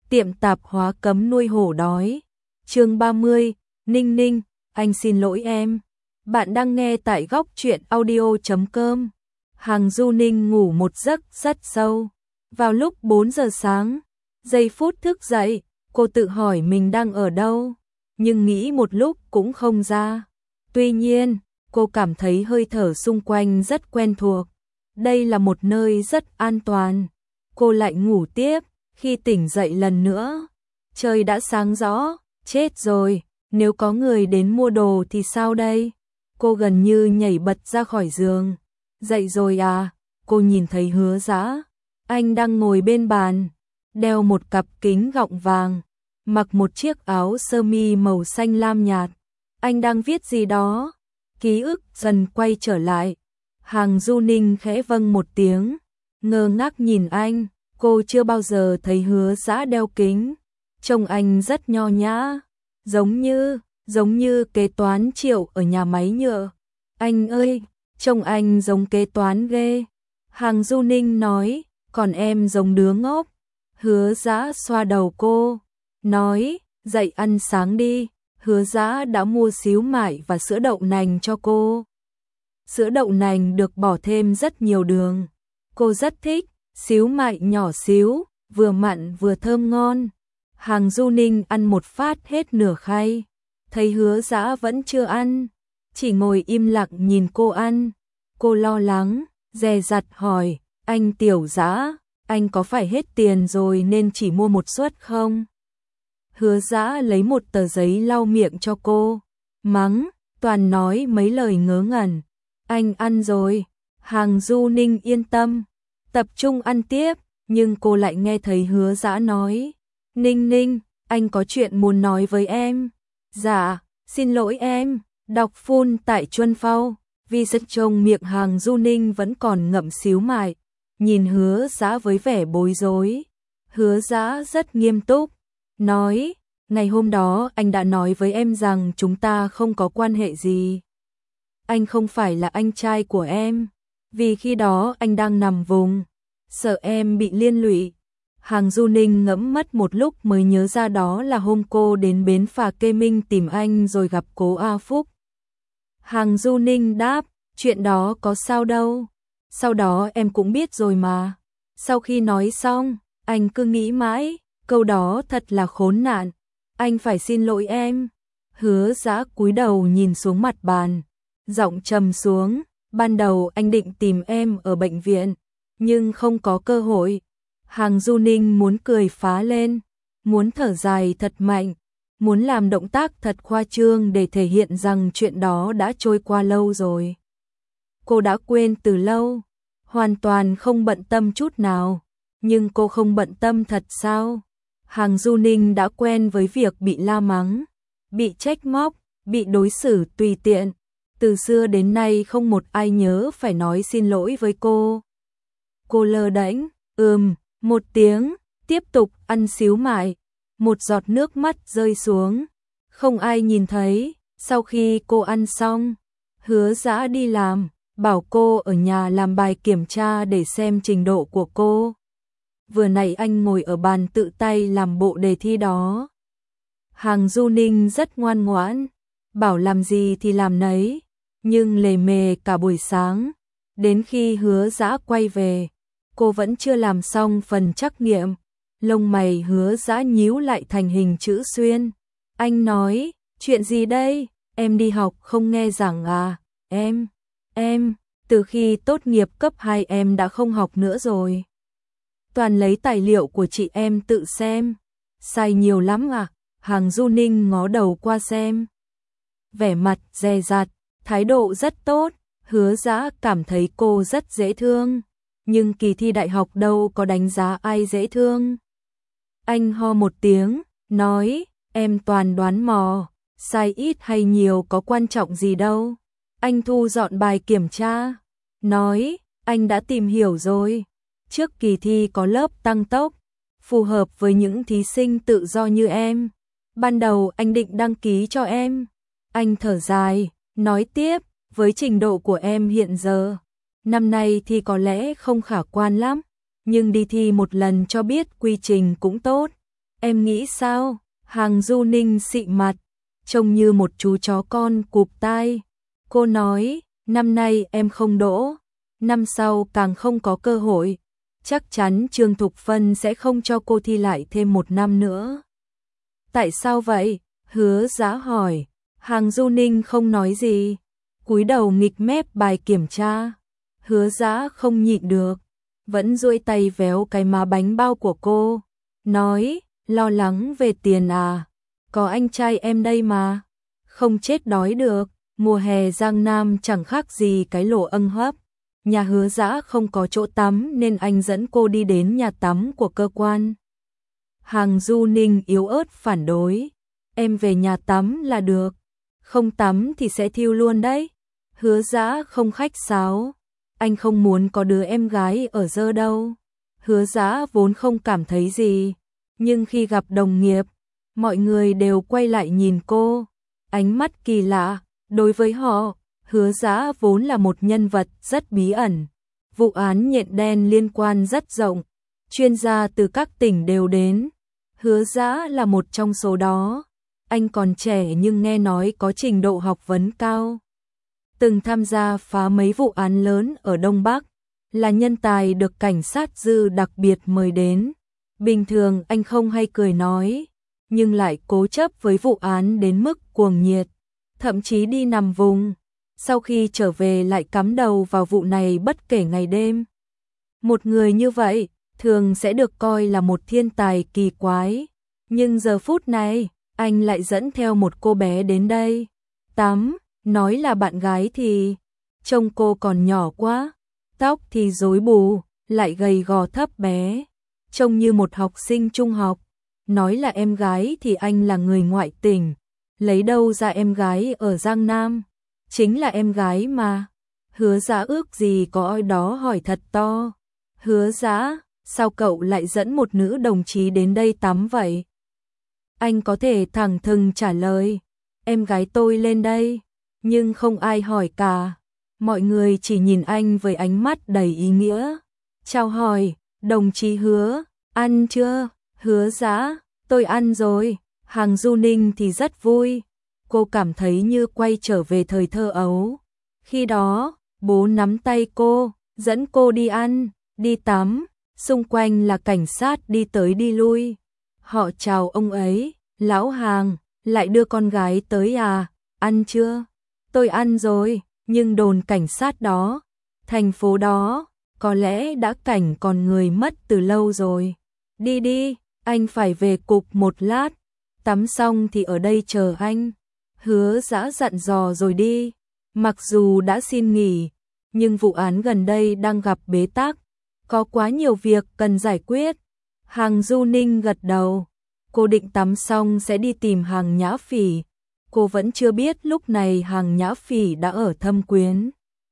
tiệm tạp hóa cấm nuôi hổ đói. Chương 30, Ninh Ninh, anh xin lỗi em. Bạn đang nghe tại góc truyện audio.com. Hằng Du Ninh ngủ một giấc rất sâu. Vào lúc 4 giờ sáng, giây phút thức dậy, cô tự hỏi mình đang ở đâu, nhưng nghĩ một lúc cũng không ra. Tuy nhiên, cô cảm thấy hơi thở xung quanh rất quen thuộc. Đây là một nơi rất an toàn. Cô lại ngủ tiếp, khi tỉnh dậy lần nữa. Trời đã sáng rõ, chết rồi, nếu có người đến mua đồ thì sao đây? Cô gần như nhảy bật ra khỏi giường. Dậy rồi à? Cô nhìn thấy Hứa Dã. Anh đang ngồi bên bàn, đeo một cặp kính gọng vàng, mặc một chiếc áo sơ mi màu xanh lam nhạt. Anh đang viết gì đó. Ký ức dần quay trở lại. Hằng Du Ninh khẽ vâng một tiếng, ngơ ngác nhìn anh. Cô chưa bao giờ thấy Hứa Dã đeo kính. Trông anh rất nho nhã, giống như kế toán Triệu ở nhà máy nhựa. Anh ơi, trông anh giống kế toán ghê. Hằng Du Ninh nói, còn em giống đứa ngốc. Hứa Dã xoa đầu cô, nói, dậy ăn sáng đi. Hứa Dã đã mua xíu mại và sữa đậu nành cho cô. Sữa đậu nành được bỏ thêm rất nhiều đường. Cô rất thích, xíu mại nhỏ xíu, vừa mặn vừa thơm ngon. Hằng Du Ninh ăn một phát hết nửa khay. Thấy Hứa Dã vẫn chưa ăn, chỉ ngồi im lặng nhìn cô ăn. Cô lo lắng, dè dặt hỏi, anh Tiểu Dã, anh có phải hết tiền rồi nên chỉ mua một suất không? Hứa Dã lấy một tờ giấy lau miệng cho cô, mắng, toàn nói mấy lời ngớ ngẩn. Anh ăn rồi. Hằng Du Ninh yên tâm, tập trung ăn tiếp, nhưng cô lại nghe thấy Hứa Dã nói, Ninh Ninh, anh có chuyện muốn nói với em. Dạ, xin lỗi em. Đọc phun tại Chuân Phao. Vì rất trông miệng Hằng Du Ninh vẫn còn ngậm xíu mại, nhìn Hứa Dã với vẻ bối rối. Hứa Dã rất nghiêm túc, nói, ngày hôm đó anh đã nói với em rằng chúng ta không có quan hệ gì. Anh không phải là anh trai của em, vì khi đó anh đang nằm vùng, sợ em bị liên lụy. Hằng Du Ninh ngẫm mất một lúc mới nhớ ra đó là hôm cô đến bến phà Kê Minh tìm anh rồi gặp cố A Phúc. Hằng Du Ninh đáp, chuyện đó có sao đâu, sau đó em cũng biết rồi mà. Sau khi nói xong, anh cứ nghĩ mãi, câu đó thật là khốn nạn, anh phải xin lỗi em. Hứa Dã cúi đầu nhìn xuống mặt bàn, giọng trầm xuống, ban đầu anh định tìm em ở bệnh viện, nhưng không có cơ hội. Hằng Du Ninh muốn cười phá lên, muốn thở dài thật mạnh, muốn làm động tác thật khoa trương để thể hiện rằng chuyện đó đã trôi qua lâu rồi. Cô đã quên từ lâu, hoàn toàn không bận tâm chút nào, nhưng cô không bận tâm thật sao? Hằng Du Ninh đã quen với việc bị la mắng, bị trách móc, bị đối xử tùy tiện. Từ xưa đến nay không một ai nhớ phải nói xin lỗi với cô. Cô lơ đễnh, một tiếng, tiếp tục ăn xíu mại. Một giọt nước mắt rơi xuống. Không ai nhìn thấy. Sau khi cô ăn xong, Hứa Dã đi làm, bảo cô ở nhà làm bài kiểm tra để xem trình độ của cô. Vừa nãy anh ngồi ở bàn tự tay làm bộ đề thi đó. Hằng Du Ninh rất ngoan ngoãn, bảo làm gì thì làm nấy, nhưng lề mề cả buổi sáng. Đến khi Hứa Dã quay về, cô vẫn chưa làm xong phần trắc nghiệm. Lông mày Hứa Dã nhíu lại thành hình chữ xuyên. Anh nói, chuyện gì đây? Em đi học không nghe giảng à? Em, từ khi tốt nghiệp cấp 2 em đã không học nữa rồi. Toàn lấy tài liệu của chị em tự xem. Sai nhiều lắm à? Hằng Du Ninh ngó đầu qua xem. Vẻ mặt dè dặt, thái độ rất tốt. Hứa Dã cảm thấy cô rất dễ thương, nhưng kỳ thi đại học đâu có đánh giá ai dễ thương. Anh ho một tiếng, nói, em toàn đoán mò, sai ít hay nhiều có quan trọng gì đâu. Anh thu dọn bài kiểm tra, nói, anh đã tìm hiểu rồi. Trước kỳ thi có lớp tăng tốc, phù hợp với những thí sinh tự do như em. Ban đầu anh định đăng ký cho em. Anh thở dài, nói tiếp, với trình độ của em hiện giờ, năm nay thì có lẽ không khả quan lắm, nhưng đi thi một lần cho biết quy trình cũng tốt. Em nghĩ sao? Hàng Du Ninh xị mặt, trông như một chú chó con cụp tai. Cô nói, năm nay em không đỗ, năm sau càng không có cơ hội. Chắc chắn Trương Thục Phân sẽ không cho cô thi lại thêm một năm nữa. Tại sao vậy? Hứa Giá hỏi. Hàng Du Ninh không nói gì, cúi đầu nghịch mép bài kiểm tra. Hứa Giá không nhịn được, vẫn duỗi tay véo cái má bánh bao của cô, nói, lo lắng về tiền à? Có anh trai em đây mà, không chết đói được. Mùa hè Giang Nam chẳng khác gì cái lỗ âng hấp. Nhà Hứa Giá không có chỗ tắm nên anh dẫn cô đi đến nhà tắm của cơ quan. Hàng Du Ninh yếu ớt phản đối, em về nhà tắm là được, không tắm thì sẽ thiêu luôn đấy. Hứa Giá không khách sáo, anh không muốn có đứa em gái ở dơ đâu. Hứa Giá vốn không cảm thấy gì, nhưng khi gặp đồng nghiệp, mọi người đều quay lại nhìn cô, ánh mắt kỳ lạ. Đối với họ, Hứa Giá vốn là một nhân vật rất bí ẩn. Vụ án nhện đen liên quan rất rộng, chuyên gia từ các tỉnh đều đến. Hứa Giá là một trong số đó. Anh còn trẻ nhưng nghe nói có trình độ học vấn cao, từng tham gia phá mấy vụ án lớn ở Đông Bắc, là nhân tài được cảnh sát dư đặc biệt mời đến. Bình thường anh không hay cười nói, nhưng lại cố chấp với vụ án đến mức cuồng nhiệt, thậm chí đi nằm vùng, sau khi trở về lại cắm đầu vào vụ này bất kể ngày đêm. Một người như vậy thường sẽ được coi là một thiên tài kỳ quái, nhưng giờ phút này anh lại dẫn theo một cô bé đến đây tắm, nói là bạn gái thì trông cô còn nhỏ quá, tóc thì rối bù, lại gầy gò thấp bé, trông như một học sinh trung học. Nói là em gái thì anh là người ngoại tỉnh, lấy đâu ra em gái ở Giang Nam, chính là em gái mà. Hứa Giá ước gì có ai đó hỏi thật to, Hứa Giá, sao cậu lại dẫn một nữ đồng chí đến đây tắm vậy? Anh có thể thẳng thừng trả lời, em gái tôi lên đây, nhưng không ai hỏi cả. Mọi người chỉ nhìn anh với ánh mắt đầy ý nghĩa. Chào hỏi, đồng chí Hứa, ăn chưa? Hứa Giá, tôi ăn rồi. Hàng Du Ninh thì rất vui, cô cảm thấy như quay trở về thời thơ ấu. Khi đó, bố nắm tay cô, dẫn cô đi ăn, đi tắm, xung quanh là cảnh sát đi tới đi lui. Họ chào ông ấy, lão Hàng, lại đưa con gái tới à, ăn chưa? Tôi ăn rồi, nhưng đồn cảnh sát đó, thành phố đó, có lẽ đã cảnh còn người mất từ lâu rồi. Đi đi, anh phải về cục một lát, tắm xong thì ở đây chờ anh. Hứa Giá dặn dò rồi đi. Mặc dù đã xin nghỉ, nhưng vụ án gần đây đang gặp bế tắc, có quá nhiều việc cần giải quyết. Hàng Du Ninh gật đầu, cô định tắm xong sẽ đi tìm Hàng Nhã Phỉ. Cô vẫn chưa biết lúc này Hàng Nhã Phỉ đã ở Thâm Quyến.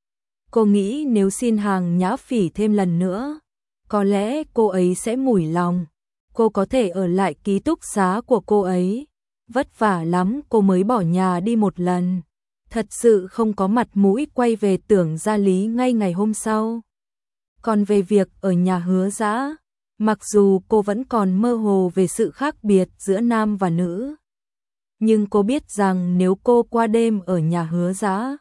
Cô nghĩ nếu xin Hàng Nhã Phỉ thêm lần nữa, có lẽ cô ấy sẽ mủi lòng. Cô có thể ở lại ký túc xá của cô ấy. Vất vả lắm cô mới bỏ nhà đi một lần. Thật sự không có mặt mũi quay về Tưởng Gia Lý ngay ngày hôm sau. Còn về việc ở nhà Hứa Giá, mặc dù cô vẫn còn mơ hồ về sự khác biệt giữa nam và nữ, nhưng cô biết rằng nếu cô qua đêm ở nhà Hứa Giá,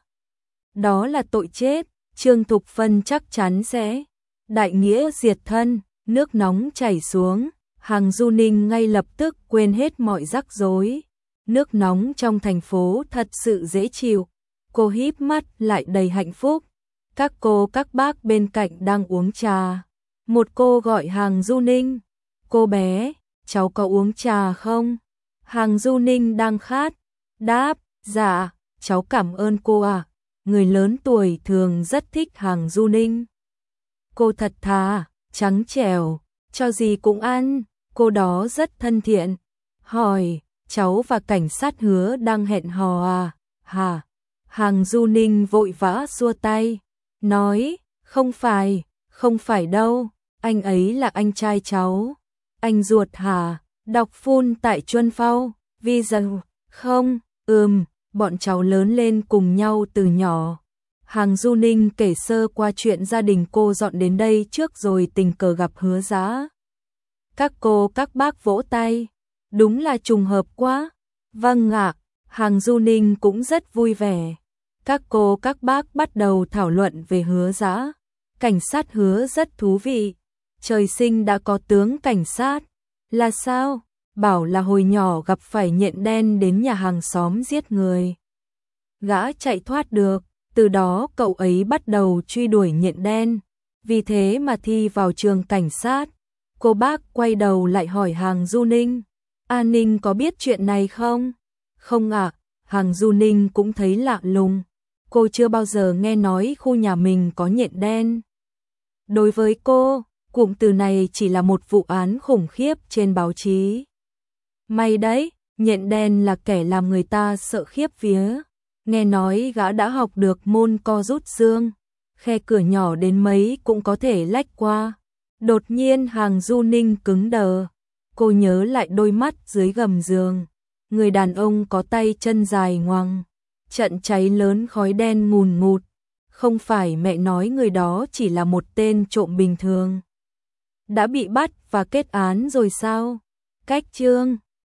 đó là tội chết. Trương Thục Phân chắc chắn sẽ đại nghĩa diệt thân. Nước nóng chảy xuống, Hàng Du Ninh ngay lập tức quên hết mọi rắc rối. Nước nóng trong thành phố thật sự dễ chịu. Cô híp mắt lại đầy hạnh phúc. Các cô các bác bên cạnh đang uống trà. Một cô gọi Hàng Du Ninh, cô bé, cháu có uống trà không? Hàng Du Ninh đang khát, đáp, dạ, cháu cảm ơn cô ạ. Người lớn tuổi thường rất thích Hàng Du Ninh. Cô thật thà, trắng trẻo, cho gì cũng ăn. Cô đó rất thân thiện. Hỏi, cháu và cảnh sát Hứa đang hẹn hò à? Hả? Hàng Du Ninh vội vã xua tay, nói, không phải đâu, anh ấy là anh trai cháu. Anh ruột hả? Đọc phun tại Chuân Phao, vì rằng, không, bọn cháu lớn lên cùng nhau từ nhỏ. Hàng Du Ninh kể sơ qua chuyện gia đình cô dọn đến đây trước rồi tình cờ gặp Hứa Giá. Các cô các bác vỗ tay, Đúng là trùng hợp quá. Vâng ạ, Hàng Du Ninh cũng rất vui vẻ. Các cô các bác bắt đầu thảo luận về Hứa Dã. Cảnh sát Hứa rất thú vị. Trời sinh đã có tướng cảnh sát. Là sao? Bảo là hồi nhỏ gặp phải nhện đen đến nhà hàng xóm giết người. Gã chạy thoát được, từ đó cậu ấy bắt đầu truy đuổi nhện đen. Vì thế mà thi vào trường cảnh sát. Cô bác quay đầu lại hỏi Hàng Du Ninh. A Ninh có biết chuyện này không? Không ạ, Hàng Du Ninh cũng thấy lạ lùng. Cô chưa bao giờ nghe nói khu nhà mình có nhện đen. Đối với cô, cụm từ này chỉ là một vụ án khủng khiếp trên báo chí. May đấy, nhện đen là kẻ làm người ta sợ khiếp vía. Nghe nói gã đã học được môn co rút xương. Khe cửa nhỏ đến mấy cũng có thể lách qua. Đột nhiên Hàng Du Ninh cứng đờ. Cô nhớ lại đôi mắt dưới gầm giường. Người đàn ông có tay chân dài ngoằng. Trận cháy lớn khói đen ngùn ngụt. Không phải mẹ nói người đó chỉ là một tên trộm bình thường. Đã bị bắt và kết án rồi sao? Cách chương